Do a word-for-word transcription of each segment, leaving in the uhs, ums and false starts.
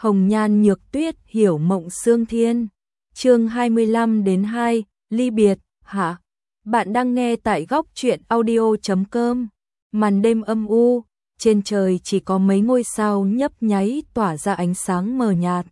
Hồng nhan nhược tuyết hiểu mộng xương thiên. Chương hai mươi lăm đến hai, ly biệt, hạ. Bạn đang nghe tại góc truyện audio chấm com. Màn đêm âm u, trên trời chỉ có mấy ngôi sao nhấp nháy tỏa ra ánh sáng mờ nhạt.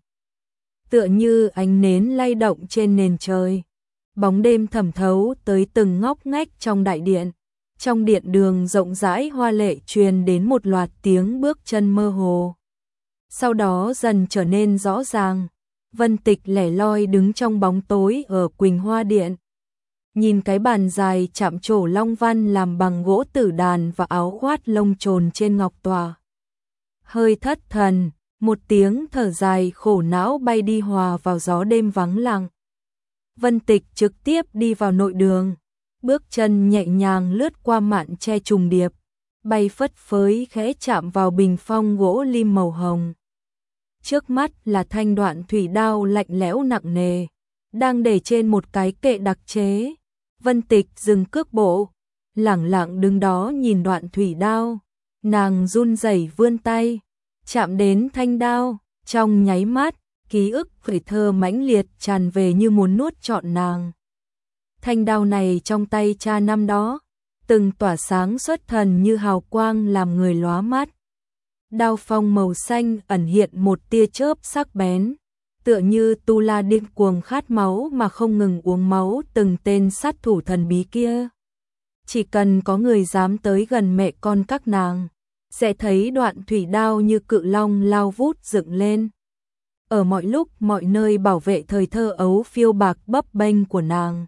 Tựa như ánh nến lay động trên nền trời. Bóng đêm thẩm thấu tới từng ngóc ngách trong đại điện. Trong điện đường rộng rãi hoa lệ truyền đến một loạt tiếng bước chân mơ hồ. Sau đó dần trở nên rõ ràng. Vân Tịch lẻ loi đứng trong bóng tối ở Quỳnh Hoa Điện. Nhìn cái bàn dài chạm trổ long văn làm bằng gỗ tử đàn và áo khoát lông trồn trên ngọc tòa. Hơi thất thần, một tiếng thở dài khổ não bay đi hòa vào gió đêm vắng lặng. Vân Tịch trực tiếp đi vào nội đường, bước chân nhẹ nhàng lướt qua mạn che trùng điệp, bay phất phới khẽ chạm vào bình phong gỗ lim màu hồng. Trước mắt là thanh đoạn thủy đao lạnh lẽo nặng nề, đang để trên một cái kệ đặc chế. Vân Tịch dừng cước bộ, lẳng lặng đứng đó nhìn đoạn thủy đao, nàng run rẩy vươn tay, chạm đến thanh đao, trong nháy mắt, ký ức tuổi thơ mãnh liệt tràn về như muốn nuốt trọn nàng. Thanh đao này trong tay cha năm đó, từng tỏa sáng xuất thần như hào quang làm người lóa mắt. Đao phong màu xanh ẩn hiện một tia chớp sắc bén, tựa như tu la điên cuồng khát máu mà không ngừng uống máu từng tên sát thủ thần bí kia. Chỉ cần có người dám tới gần mẹ con các nàng, sẽ thấy đoạn thủy đao như cự long lao vút dựng lên. Ở mọi lúc mọi nơi bảo vệ thời thơ ấu phiêu bạc bấp bênh của nàng.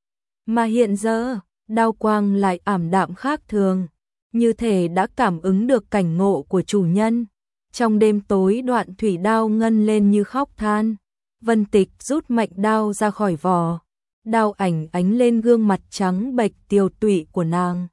Mà hiện giờ, đao quang lại ảm đạm khác thường, như thể đã cảm ứng được cảnh ngộ của chủ nhân. Trong đêm tối đoạn thủy đao ngân lên như khóc than. Vân Tịch rút mạnh đao ra khỏi vỏ, đao ảnh ánh lên gương mặt trắng bệch tiều tụy của nàng.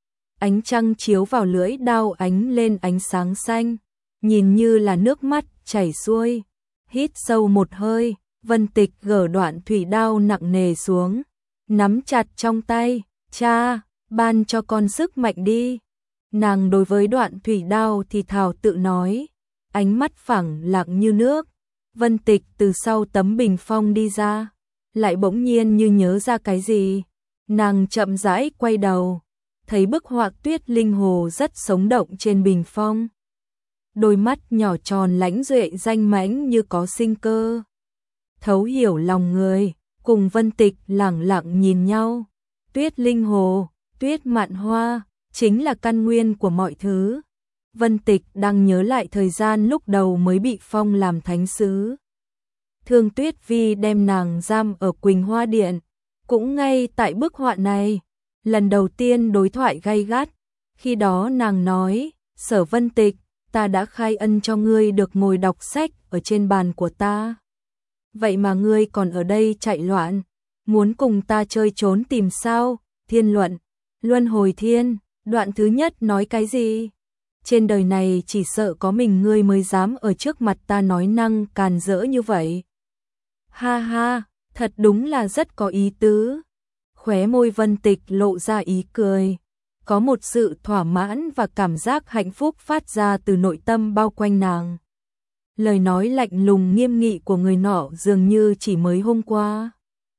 Ánh trăng chiếu vào lưỡi đao ánh lên ánh sáng xanh, nhìn như là nước mắt chảy xuôi. Hít sâu một hơi, Vân Tịch gỡ đoạn thủy đao nặng nề xuống, nắm chặt trong tay. Cha, ban cho con sức mạnh đi. Nàng đối với đoạn thủy đao thì thào tự nói, ánh mắt phẳng lặng như nước. Vân Tịch từ sau tấm bình phong đi ra, lại bỗng nhiên như nhớ ra cái gì. Nàng chậm rãi quay đầu, thấy bức họa Tuyết Linh Hồ rất sống động trên bình phong. Đôi mắt nhỏ tròn lãnh duệ danh mãnh như có sinh cơ. Thấu hiểu lòng người, cùng Vân Tịch lẳng lặng nhìn nhau. Tuyết Linh Hồ, tuyết mạn hoa, chính là căn nguyên của mọi thứ. Vân Tịch đang nhớ lại thời gian lúc đầu mới bị phong làm thánh sứ. Thương Tuyết Vi đem nàng giam ở Quỳnh Hoa Điện, cũng ngay tại bức họa này. Lần đầu tiên đối thoại gay gắt, khi đó nàng nói, Sở Vân Tịch, ta đã khai ân cho ngươi được ngồi đọc sách ở trên bàn của ta. Vậy mà ngươi còn ở đây chạy loạn, muốn cùng ta chơi trốn tìm sao? Thiên luận, luân hồi thiên, đoạn thứ nhất nói cái gì? Trên đời này chỉ sợ có mình ngươi mới dám ở trước mặt ta nói năng càn rỡ như vậy. Ha ha, thật đúng là rất có ý tứ. Khóe môi Vân Tịch lộ ra ý cười, có một sự thỏa mãn và cảm giác hạnh phúc phát ra từ nội tâm bao quanh nàng. Lời nói lạnh lùng nghiêm nghị của người nọ dường như chỉ mới hôm qua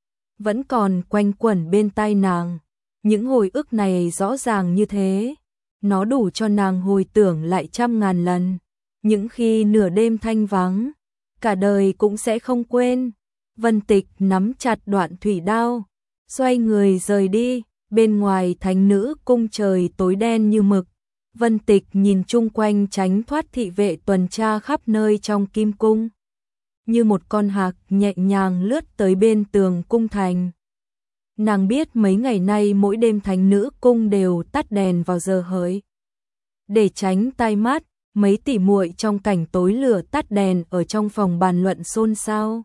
vẫn còn quanh quẩn bên tai nàng. Những hồi ức này rõ ràng như thế, nó đủ cho nàng hồi tưởng lại trăm ngàn lần. Những khi nửa đêm thanh vắng, cả đời cũng sẽ không quên. Vân Tịch nắm chặt đoạn thủy đao, xoay người rời đi. Bên ngoài thánh nữ cung trời tối đen như mực. Vân Tịch nhìn chung quanh tránh thoát thị vệ tuần tra khắp nơi trong kim cung. Như một con hạc nhẹ nhàng lướt tới bên tường cung thành. Nàng biết mấy ngày nay mỗi đêm thánh nữ cung đều tắt đèn vào giờ hợi. Để tránh tai mắt, mấy tỷ muội trong cảnh tối lửa tắt đèn ở trong phòng bàn luận xôn xao.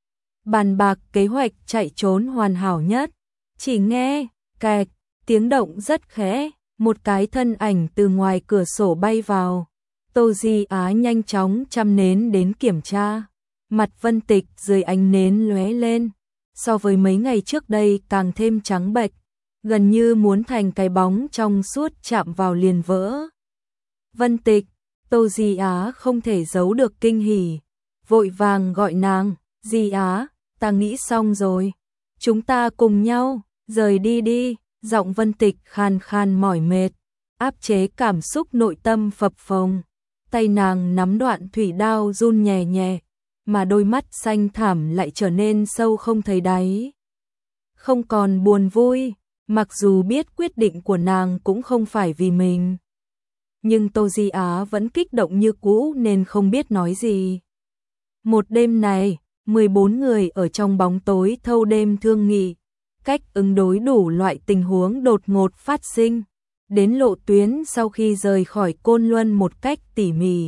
Bàn bạc kế hoạch chạy trốn hoàn hảo nhất. Chỉ nghe, kẹt, tiếng động rất khẽ, một cái thân ảnh từ ngoài cửa sổ bay vào. Tô Di Á nhanh chóng chăm nến đến kiểm tra. Mặt Vân Tịch dưới ánh nến lóe lên, so với mấy ngày trước đây càng thêm trắng bệch, gần như muốn thành cái bóng trong suốt chạm vào liền vỡ. Vân Tịch, Tô Di Á không thể giấu được kinh hỉ, vội vàng gọi nàng, Di Á, ta nghĩ xong rồi. Chúng ta cùng nhau, rời đi đi, giọng Vân Tịch khàn khàn mỏi mệt, áp chế cảm xúc nội tâm phập phồng. Tay nàng nắm đoạn thủy đao run nhẹ nhẹ, mà đôi mắt xanh thẳm lại trở nên sâu không thấy đáy. Không còn buồn vui, mặc dù biết quyết định của nàng cũng không phải vì mình. Nhưng Tô Di Á vẫn kích động như cũ nên không biết nói gì. Một đêm này, mười bốn người ở trong bóng tối thâu đêm thương nghị, cách ứng đối đủ loại tình huống đột ngột phát sinh, đến lộ tuyến sau khi rời khỏi Côn Luân một cách tỉ mỉ.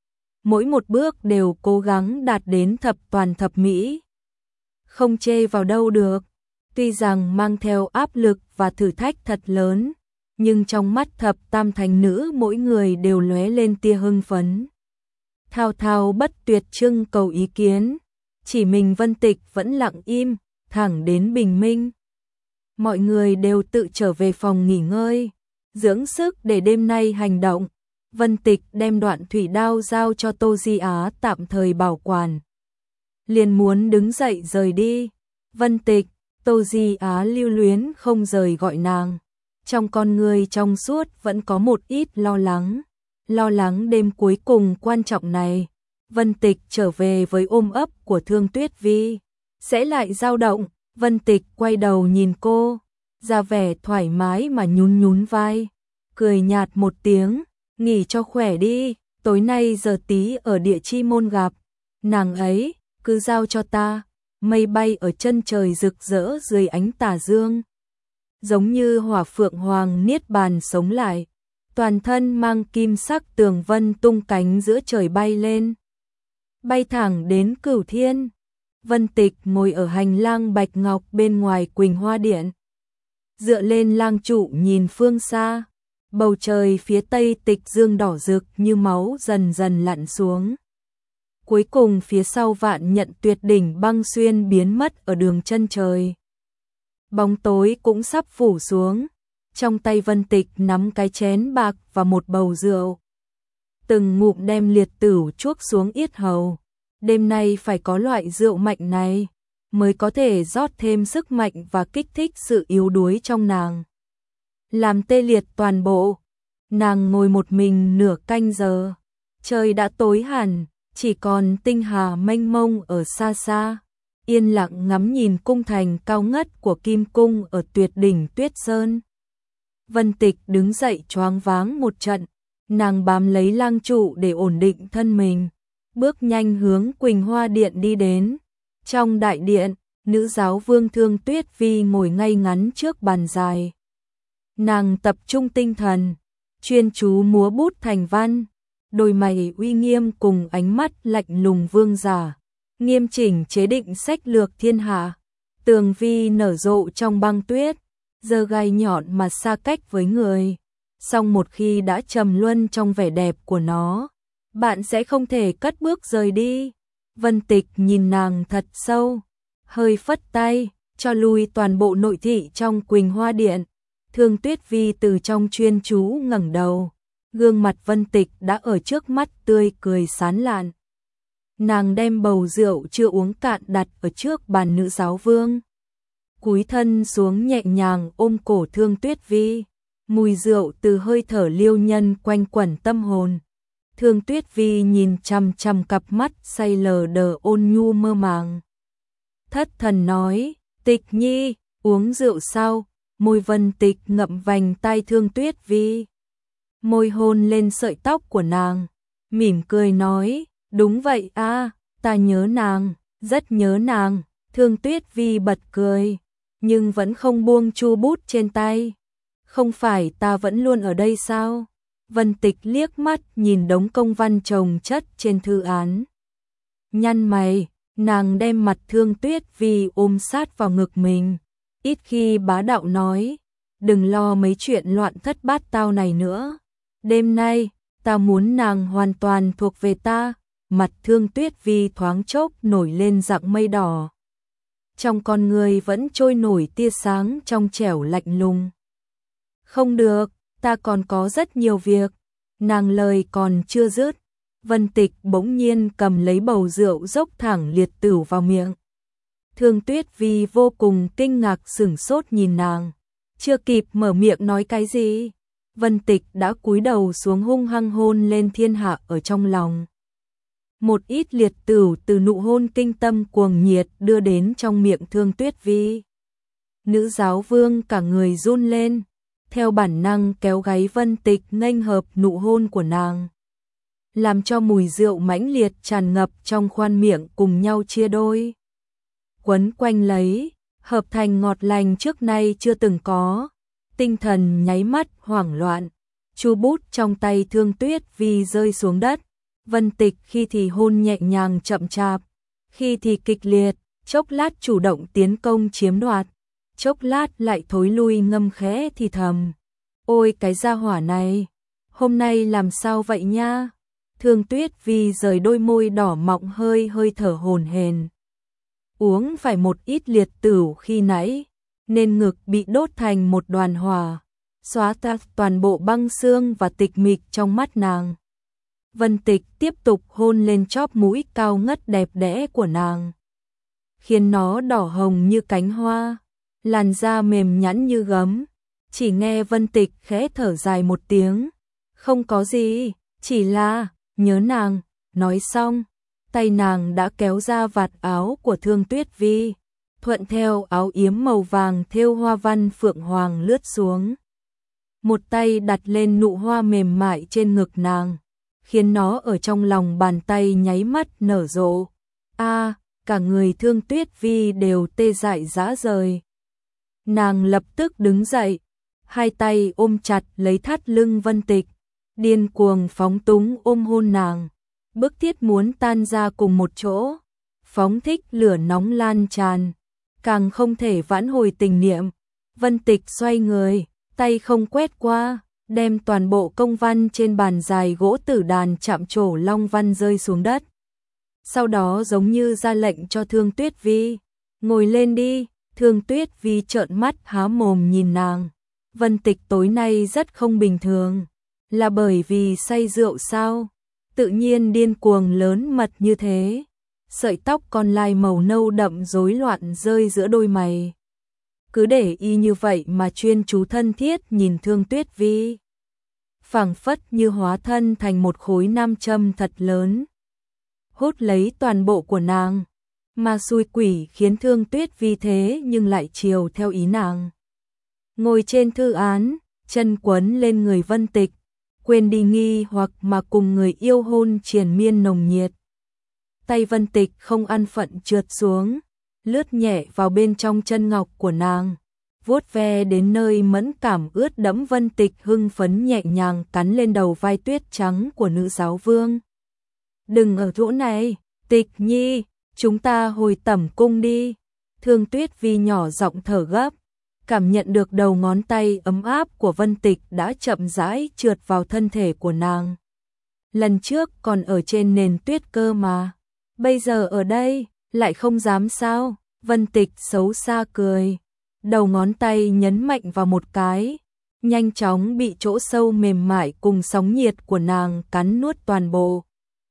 Mỗi một bước đều cố gắng đạt đến thập toàn thập mỹ. Không chê vào đâu được, tuy rằng mang theo áp lực và thử thách thật lớn, nhưng trong mắt thập tam thành nữ mỗi người đều lóe lên tia hưng phấn. Thao thao bất tuyệt trưng cầu ý kiến, chỉ mình Vân Tịch vẫn lặng im, thẳng đến bình minh. Mọi người đều tự trở về phòng nghỉ ngơi, dưỡng sức để đêm nay hành động. Vân Tịch đem đoạn thủy đao giao cho Tô Di Á tạm thời bảo quản. Liền muốn đứng dậy rời đi. Vân Tịch, Tô Di Á lưu luyến không rời gọi nàng. Trong con người trong suốt vẫn có một ít lo lắng. Lo lắng đêm cuối cùng quan trọng này. Vân Tịch trở về với ôm ấp của Thương Tuyết Vi. Sẽ lại dao động. Vân Tịch quay đầu nhìn cô, ra vẻ thoải mái mà nhún nhún vai. Cười nhạt một tiếng, nghỉ cho khỏe đi, tối nay giờ tí ở Địa Chi Môn gặp. Nàng ấy, cứ giao cho ta. Mây bay ở chân trời rực rỡ dưới ánh tà dương. Giống như hỏa phượng hoàng niết bàn sống lại. Toàn thân mang kim sắc tường vân tung cánh giữa trời bay lên. Bay thẳng đến Cửu Thiên. Vân Tịch ngồi ở hành lang bạch ngọc bên ngoài Quỳnh Hoa Điện. Dựa lên lang trụ nhìn phương xa. Bầu trời phía tây tịch dương đỏ rực như máu dần dần lặn xuống. Cuối cùng phía sau Vạn Nhận Tuyệt đỉnh băng xuyên biến mất ở đường chân trời. Bóng tối cũng sắp phủ xuống. Trong tay Vân Tịch nắm cái chén bạc và một bầu rượu. Từng ngụm đem liệt tửu chuốc xuống yết hầu. Đêm nay phải có loại rượu mạnh này, mới có thể rót thêm sức mạnh và kích thích sự yếu đuối trong nàng. Làm tê liệt toàn bộ, nàng ngồi một mình nửa canh giờ. Trời đã tối hẳn, chỉ còn tinh hà mênh mông ở xa xa. Yên lặng ngắm nhìn cung thành cao ngất của Kim Cung ở tuyệt đỉnh Tuyết Sơn. Vân Tịch đứng dậy choáng váng một trận, nàng bám lấy lang trụ để ổn định thân mình. Bước nhanh hướng Quỳnh Hoa Điện đi đến. Trong đại điện, nữ giáo vương Thương Tuyết Vi ngồi ngay ngắn trước bàn dài. Nàng tập trung tinh thần, chuyên chú múa bút thành văn, đôi mày uy nghiêm cùng ánh mắt lạnh lùng vương giả, nghiêm chỉnh chế định sách lược thiên hạ. Tường vi nở rộ trong băng tuyết, giơ gai nhọn mà xa cách với người. Song một khi đã trầm luân trong vẻ đẹp của nó, bạn sẽ không thể cất bước rời đi. Vân Tịch nhìn nàng thật sâu, hơi phất tay, cho lui toàn bộ nội thị trong Quỳnh Hoa Điện. Thương Tuyết Vi từ trong chuyên chú ngẩng đầu, gương mặt Vân Tịch đã ở trước mắt tươi cười sán lạn. Nàng đem bầu rượu chưa uống cạn đặt ở trước bàn nữ giáo vương. Cúi thân xuống nhẹ nhàng ôm cổ Thương Tuyết Vi, mùi rượu từ hơi thở liêu nhân quanh quẩn tâm hồn. Thương Tuyết Vi nhìn chằm chằm cặp mắt say lờ đờ ôn nhu mơ màng. Thất thần nói, Tịch nhi, uống rượu sao? Môi Vân Tịch ngậm vành tai Thương Tuyết Vi. Môi hôn lên sợi tóc của nàng, mỉm cười nói, đúng vậy a, ta nhớ nàng, rất nhớ nàng. Thương Tuyết Vi bật cười, nhưng vẫn không buông chu bút trên tay. Không phải ta vẫn luôn ở đây sao? Vân Tịch liếc mắt nhìn đống công văn chồng chất trên thư án. Nhăn mày, nàng đem mặt Thương Tuyết Vi ôm sát vào ngực mình. Ít khi bá đạo nói, đừng lo mấy chuyện loạn thất bát tao này nữa. Đêm nay, ta muốn nàng hoàn toàn thuộc về ta. Mặt Thương Tuyết Vi thoáng chốc nổi lên dạng mây đỏ. Trong con người vẫn trôi nổi tia sáng trong trẻo lạnh lùng. Không được, ta còn có rất nhiều việc. Nàng lời còn chưa dứt, Vân Tịch bỗng nhiên cầm lấy bầu rượu dốc thẳng liệt tửu vào miệng. Thương Tuyết Vi vô cùng kinh ngạc sửng sốt nhìn nàng. Chưa kịp mở miệng nói cái gì, Vân Tịch đã cúi đầu xuống hung hăng hôn lên thiên hạ ở trong lòng. Một ít liệt tửu từ nụ hôn kinh tâm cuồng nhiệt đưa đến trong miệng Thương Tuyết Vi. Nữ giáo vương cả người run lên, theo bản năng kéo gáy Vân Tịch nghênh hợp nụ hôn của nàng, làm cho mùi rượu mãnh liệt tràn ngập trong khoang miệng cùng nhau chia đôi. Quấn quanh lấy, hợp thành ngọt lành trước nay chưa từng có, tinh thần nháy mắt hoảng loạn, chu bút trong tay Thương Tuyết Vi rơi xuống đất. Vân Tịch khi thì hôn nhẹ nhàng chậm chạp, khi thì kịch liệt, chốc lát chủ động tiến công chiếm đoạt, chốc lát lại thối lui ngâm khẽ thì thầm. Ôi cái gia hỏa này, hôm nay làm sao vậy nha? Thương Tuyết Vi rời đôi môi đỏ mọng hơi hơi thở hổn hển. Uống phải một ít liệt tửu khi nãy, nên ngực bị đốt thành một đoàn hỏa, xóa ta toàn bộ băng xương và tịch mịch trong mắt nàng. Vân Tịch tiếp tục hôn lên chóp mũi cao ngất đẹp đẽ của nàng, khiến nó đỏ hồng như cánh hoa, làn da mềm nhẵn như gấm. Chỉ nghe Vân Tịch khẽ thở dài một tiếng, không có gì, chỉ là nhớ nàng. Nói xong, tay nàng đã kéo ra vạt áo của Thương Tuyết Vi, thuận theo áo yếm màu vàng thêu hoa văn phượng hoàng lướt xuống. Một tay đặt lên nụ hoa mềm mại trên ngực nàng, khiến nó ở trong lòng bàn tay nháy mắt nở rộ. A, cả người Thương Tuyết Vi đều tê dại rã rời. Nàng lập tức đứng dậy, hai tay ôm chặt lấy thắt lưng Vân Tịch, điên cuồng phóng túng ôm hôn nàng, bức thiết muốn tan ra cùng một chỗ, phóng thích lửa nóng lan tràn, càng không thể vãn hồi tình niệm. Vân Tịch xoay người, tay không quét qua, đem toàn bộ công văn trên bàn dài gỗ tử đàn chạm trổ long văn rơi xuống đất. Sau đó giống như ra lệnh cho Thương Tuyết Vi, ngồi lên đi. Thương Tuyết Vi trợn mắt há mồm nhìn nàng. Vân Tịch tối nay rất không bình thường, là bởi vì say rượu sao? Tự nhiên điên cuồng lớn mật như thế. Sợi tóc còn lai màu nâu đậm rối loạn rơi giữa đôi mày. Cứ để y như vậy mà chuyên chú thân thiết nhìn Thương Tuyết Vi, phảng phất như hóa thân thành một khối nam châm thật lớn, hút lấy toàn bộ của nàng. Mà xui quỷ khiến Thương Tuyết Vi thế nhưng lại chiều theo ý nàng. Ngồi trên thư án, chân quấn lên người Vân Tịch, quên đi nghi hoặc mà cùng người yêu hôn triền miên nồng nhiệt. Tay Vân Tịch không ăn phận trượt xuống, lướt nhẹ vào bên trong chân ngọc của nàng, vuốt ve đến nơi mẫn cảm ướt đẫm. Vân Tịch hưng phấn nhẹ nhàng cắn lên đầu vai tuyết trắng của nữ giáo vương. Đừng ở chỗ này, Tịch nhi, chúng ta hồi tẩm cung đi. Thương Tuyết Vi nhỏ giọng thở gấp, cảm nhận được đầu ngón tay ấm áp của Vân Tịch đã chậm rãi trượt vào thân thể của nàng. Lần trước còn ở trên nền tuyết cơ mà, bây giờ ở đây, lại không dám sao? Vân Tịch xấu xa cười, đầu ngón tay nhấn mạnh vào một cái, nhanh chóng bị chỗ sâu mềm mại cùng sóng nhiệt của nàng cắn nuốt toàn bộ.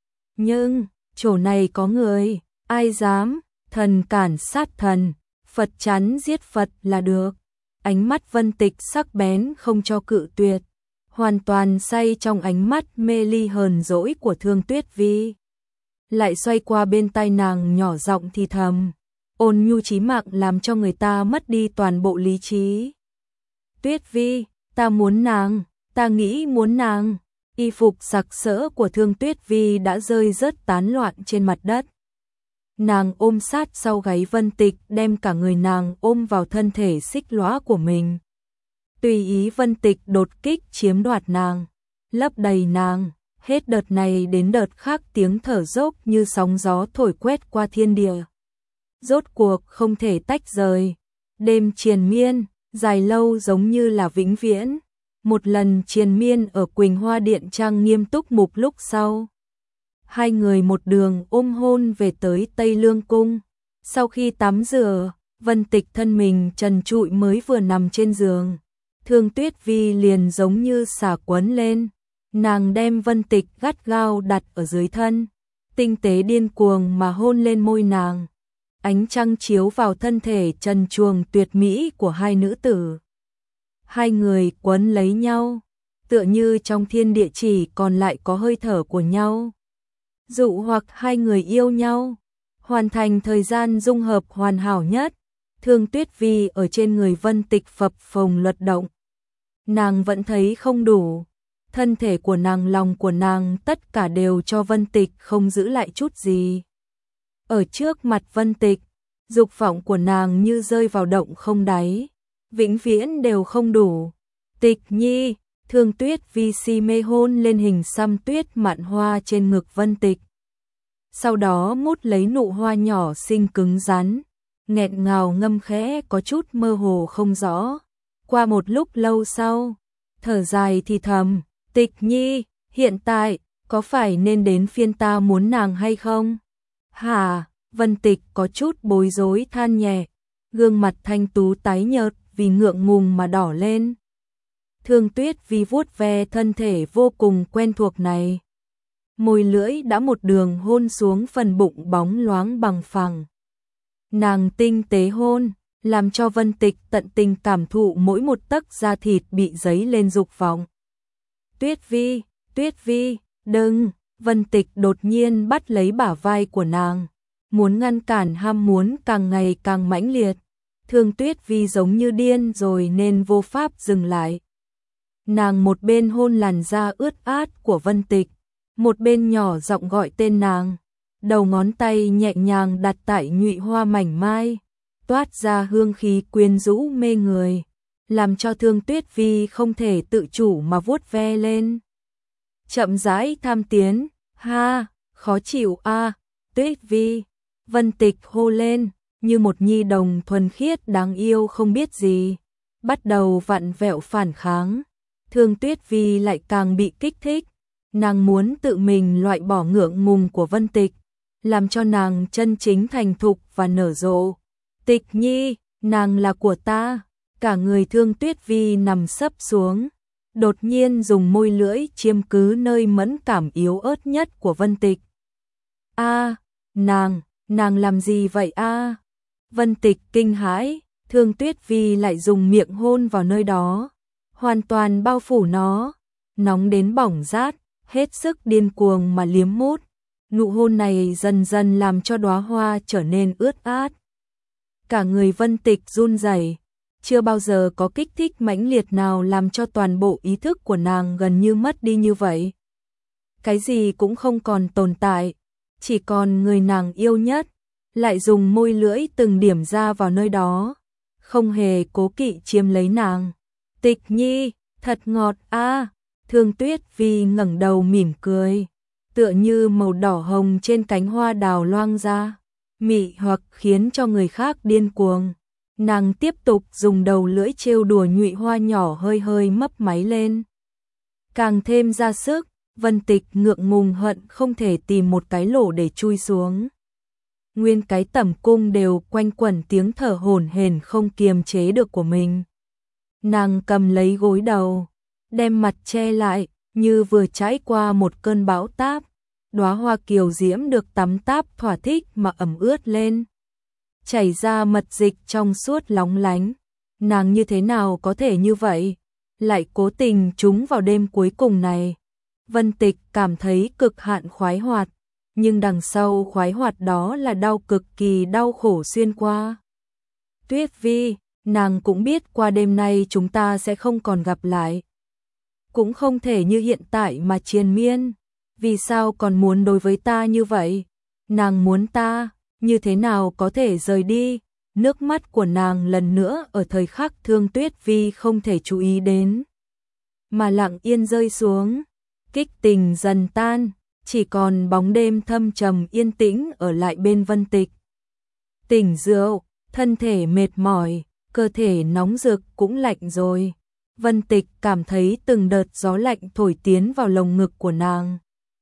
Nhưng, chỗ này có người, ai dám, thần cản sát thần, Phật chắn giết Phật là được. Ánh mắt Vân Tịch sắc bén không cho cự tuyệt, hoàn toàn say trong ánh mắt mê ly hờn dỗi của Thương Tuyết Vi. Lại xoay qua bên tai nàng nhỏ giọng thì thầm, ôn nhu chí mạng làm cho người ta mất đi toàn bộ lý trí. Tuyết Vi, ta muốn nàng, ta nghĩ muốn nàng. Y phục sặc sỡ của Thương Tuyết Vi đã rơi rớt tán loạn trên mặt đất. Nàng ôm sát sau gáy Vân Tịch, đem cả người nàng ôm vào thân thể xích lóa của mình. Tùy ý Vân Tịch đột kích chiếm đoạt nàng, lấp đầy nàng, hết đợt này đến đợt khác tiếng thở dốc như sóng gió thổi quét qua thiên địa. Rốt cuộc không thể tách rời, đêm triền miên, dài lâu giống như là vĩnh viễn. Một lần triền miên ở Quỳnh Hoa Điện trang nghiêm túc mục lúc sau, hai người một đường ôm hôn về tới Tây Lương Cung. Sau khi tắm rửa, Vân Tịch thân mình trần trụi mới vừa nằm trên giường, Thương Tuyết Vi liền giống như xả quấn lên, Nàng đem Vân Tịch gắt gao đặt ở dưới thân, tinh tế điên cuồng mà hôn lên môi nàng. Ánh trăng chiếu vào thân thể trần truồng tuyệt mỹ của hai nữ tử. Hai người quấn lấy nhau, tựa như trong thiên địa chỉ còn lại có hơi thở của nhau. Dụ hoặc hai người yêu nhau, hoàn thành thời gian dung hợp hoàn hảo nhất. Thương Tuyết Vi ở trên người Vân Tịch phập phồng luật động. Nàng vẫn thấy không đủ, thân thể của nàng, lòng của nàng tất cả đều cho Vân Tịch, không giữ lại chút gì. Ở trước mặt Vân Tịch, dục vọng của nàng như rơi vào động không đáy, vĩnh viễn đều không đủ. Tịch Nhi, Thương Tuyết Vi si mê hôn lên hình xăm tuyết mạn hoa trên ngực Vân Tịch. Sau đó mút lấy nụ hoa nhỏ xinh cứng rắn, nghẹn ngào ngâm khẽ có chút mơ hồ không rõ. Qua một lúc lâu sau, thở dài thì thầm, Tịch Nhi, hiện tại, có phải nên đến phiên ta muốn nàng hay không? Hả? Vân Tịch có chút bối rối than nhẹ, gương mặt thanh tú tái nhợt vì ngượng ngùng mà đỏ lên. Thương Tuyết Vi vuốt ve thân thể vô cùng quen thuộc này. Môi lưỡi đã một đường hôn xuống phần bụng bóng loáng bằng phẳng. Nàng tinh tế hôn, làm cho Vân Tịch tận tình cảm thụ mỗi một tấc da thịt bị dấy lên dục vọng. Tuyết Vi, Tuyết Vi, đừng! Vân Tịch đột nhiên bắt lấy bả vai của nàng, muốn ngăn cản ham muốn càng ngày càng mãnh liệt. Thương Tuyết Vi giống như điên rồi nên vô pháp dừng lại. Nàng một bên hôn làn da ướt át của Vân Tịch, một bên nhỏ giọng gọi tên nàng, đầu ngón tay nhẹ nhàng đặt tại nhụy hoa mảnh mai, toát ra hương khí quyến rũ mê người, làm cho Thương Tuyết Vi không thể tự chủ mà vuốt ve lên. Chậm rãi tham tiến, ha, khó chịu a, à, Tuyết Vi. Vân Tịch hô lên, như một nhi đồng thuần khiết đáng yêu không biết gì, bắt đầu vặn vẹo phản kháng. Thương Tuyết Vi lại càng bị kích thích, nàng muốn tự mình loại bỏ ngượng ngùng của Vân Tịch, làm cho nàng chân chính thành thục và nở rộ. Tịch Nhi, nàng là của ta. Cả người Thương Tuyết Vi nằm sấp xuống, đột nhiên dùng môi lưỡi chiếm cứ nơi mẫn cảm yếu ớt nhất của Vân Tịch. A, nàng, nàng làm gì vậy a? Vân Tịch kinh hãi, Thương Tuyết Vi lại dùng miệng hôn vào nơi đó, hoàn toàn bao phủ nó, nóng đến bỏng rát, hết sức điên cuồng mà liếm mút. Nụ hôn này dần dần làm cho đóa hoa trở nên ướt át. Cả người Vân Tịch run rẩy, chưa bao giờ có kích thích mãnh liệt nào làm cho toàn bộ ý thức của nàng gần như mất đi như vậy. Cái gì cũng không còn tồn tại, chỉ còn người nàng yêu nhất, lại dùng môi lưỡi từng điểm ra vào nơi đó, không hề cố kỵ chiếm lấy nàng. Tịch Nhi, thật ngọt a. À. Thương Tuyết Vi ngẩng đầu mỉm cười, tựa như màu đỏ hồng trên cánh hoa đào loang ra, mị hoặc khiến cho người khác điên cuồng. Nàng tiếp tục dùng đầu lưỡi trêu đùa nhụy hoa nhỏ hơi hơi mấp máy lên. Càng thêm ra sức, Vân Tịch ngượng ngùng hận không thể tìm một cái lỗ để chui xuống. Nguyên cái tẩm cung đều quanh quẩn tiếng thở hổn hển không kiềm chế được của mình. Nàng cầm lấy gối đầu, đem mặt che lại, như vừa trải qua một cơn bão táp. Đóa hoa kiều diễm được tắm táp thỏa thích mà ẩm ướt lên, chảy ra mật dịch trong suốt lóng lánh. Nàng như thế nào có thể như vậy, lại cố tình trúng vào đêm cuối cùng này. Vân Tịch cảm thấy cực hạn khoái hoạt, nhưng đằng sau khoái hoạt đó là đau cực kỳ đau khổ xuyên qua. Tuyết Vi, nàng cũng biết qua đêm nay chúng ta sẽ không còn gặp lại. Cũng không thể như hiện tại mà triền miên. Vì sao còn muốn đối với ta như vậy? Nàng muốn ta, như thế nào có thể rời đi? Nước mắt của nàng lần nữa ở thời khắc Thương Tuyết Vi không thể chú ý đến, mà lặng yên rơi xuống. Kích tình dần tan, chỉ còn bóng đêm thâm trầm yên tĩnh ở lại bên Vân Tịch. Tỉnh rượu, thân thể mệt mỏi, cơ thể nóng rực cũng lạnh rồi. Vân Tịch cảm thấy từng đợt gió lạnh thổi tiến vào lồng ngực của nàng,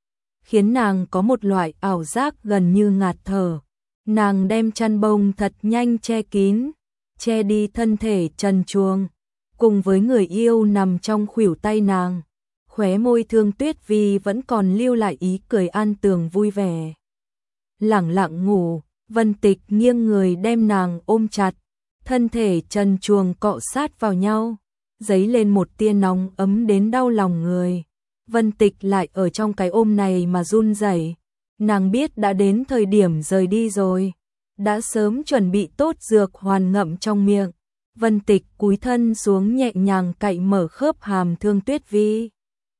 khiến nàng có một loại ảo giác gần như ngạt thở. Nàng đem chăn bông thật nhanh che kín, che đi thân thể trần truồng, cùng với người yêu nằm trong khuỷu tay nàng, khóe môi Thương Tuyết Vi vẫn còn lưu lại ý cười an tường vui vẻ. Lẳng lặng ngủ, Vân Tịch nghiêng người đem nàng ôm chặt, thân thể trần truồng cọ sát vào nhau, dấy lên một tia nóng ấm đến đau lòng người. Vân Tịch lại ở trong cái ôm này mà run rẩy. Nàng biết đã đến thời điểm rời đi rồi, đã sớm chuẩn bị tốt dược hoàn ngậm trong miệng. Vân Tịch cúi thân xuống nhẹ nhàng cạy mở khớp hàm Thương Tuyết Vi,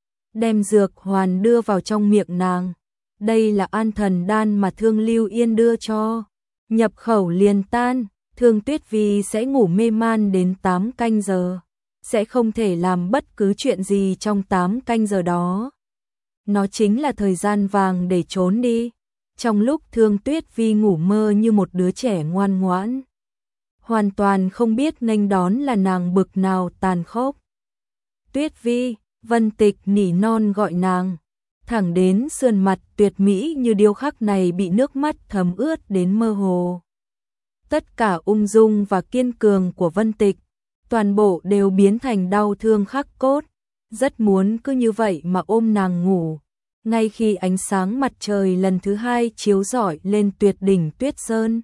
đem dược hoàn đưa vào trong miệng nàng. Đây là an thần đan mà Thương Lưu Yên đưa cho, nhập khẩu liền tan, Thương Tuyết Vi sẽ ngủ mê man đến tám canh giờ, sẽ không thể làm bất cứ chuyện gì trong tám canh giờ đó. Nó chính là thời gian vàng để trốn đi, trong lúc Thương Tuyết Vi ngủ mơ như một đứa trẻ ngoan ngoãn, hoàn toàn không biết nghênh đón là nàng bực nào tàn khốc. Tuyết Vi, Vân Tịch nỉ non gọi nàng, thẳng đến sườn mặt tuyệt mỹ như điêu khắc này bị nước mắt thấm ướt đến mơ hồ. Tất cả ung dung và kiên cường của Vân Tịch, toàn bộ đều biến thành đau thương khắc cốt, rất muốn cứ như vậy mà ôm nàng ngủ. Ngay khi ánh sáng mặt trời lần thứ hai chiếu rọi lên tuyệt đỉnh Tuyết Sơn,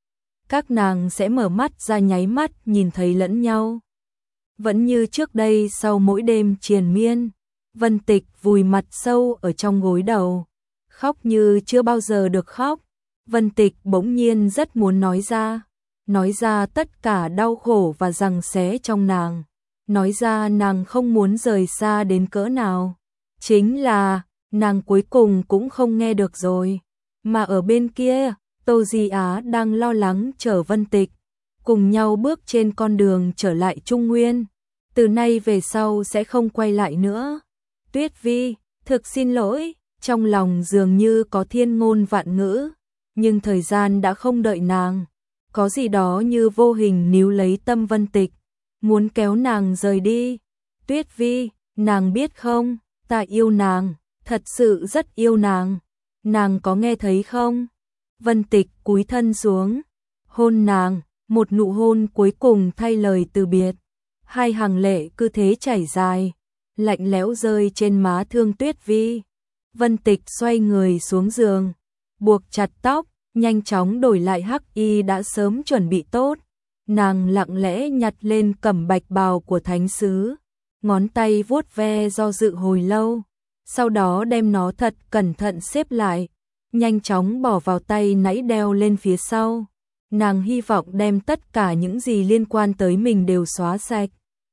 các nàng sẽ mở mắt ra nháy mắt nhìn thấy lẫn nhau. Vẫn như trước đây sau mỗi đêm triền miên, Vân Tịch vùi mặt sâu ở trong gối đầu, khóc như chưa bao giờ được khóc. Vân Tịch bỗng nhiên rất muốn nói ra, nói ra tất cả đau khổ và giằng xé trong nàng, nói ra nàng không muốn rời xa đến cỡ nào. Chính là, nàng cuối cùng cũng không nghe được rồi. Mà ở bên kia, Tô Di Á đang lo lắng chở Vân Tịch, cùng nhau bước trên con đường trở lại Trung Nguyên. Từ nay về sau sẽ không quay lại nữa. Tuyết Vi, thực xin lỗi, trong lòng dường như có thiên ngôn vạn ngữ, nhưng thời gian đã không đợi nàng. Có gì đó như vô hình níu lấy tâm Vân Tịch, muốn kéo nàng rời đi. Tuyết Vi, nàng biết không, ta yêu nàng, thật sự rất yêu nàng. Nàng có nghe thấy không? Vân Tịch cúi thân xuống, hôn nàng, một nụ hôn cuối cùng thay lời từ biệt. Hai hàng lệ cứ thế chảy dài, lạnh lẽo rơi trên má Thương Tuyết Vi. Vân Tịch xoay người xuống giường, buộc chặt tóc, nhanh chóng đổi lại hắc y đã sớm chuẩn bị tốt. Nàng lặng lẽ nhặt lên cẩm bạch bào của thánh sứ, ngón tay vuốt ve do dự hồi lâu, sau đó đem nó thật cẩn thận xếp lại, nhanh chóng bỏ vào tay nãy đeo lên phía sau. Nàng hy vọng đem tất cả những gì liên quan tới mình đều xóa sạch,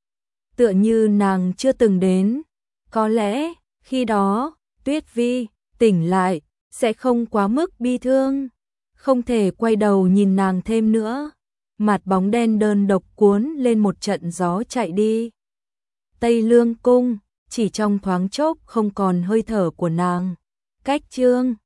tựa như nàng chưa từng đến. Có lẽ, khi đó, Tuyết Vi tỉnh lại, sẽ không quá mức bi thương, không thể quay đầu nhìn nàng thêm nữa. Mặt bóng đen đơn độc cuốn lên một trận gió chạy đi. Tây Lương cung, chỉ trong thoáng chốc không còn hơi thở của nàng. Cách chương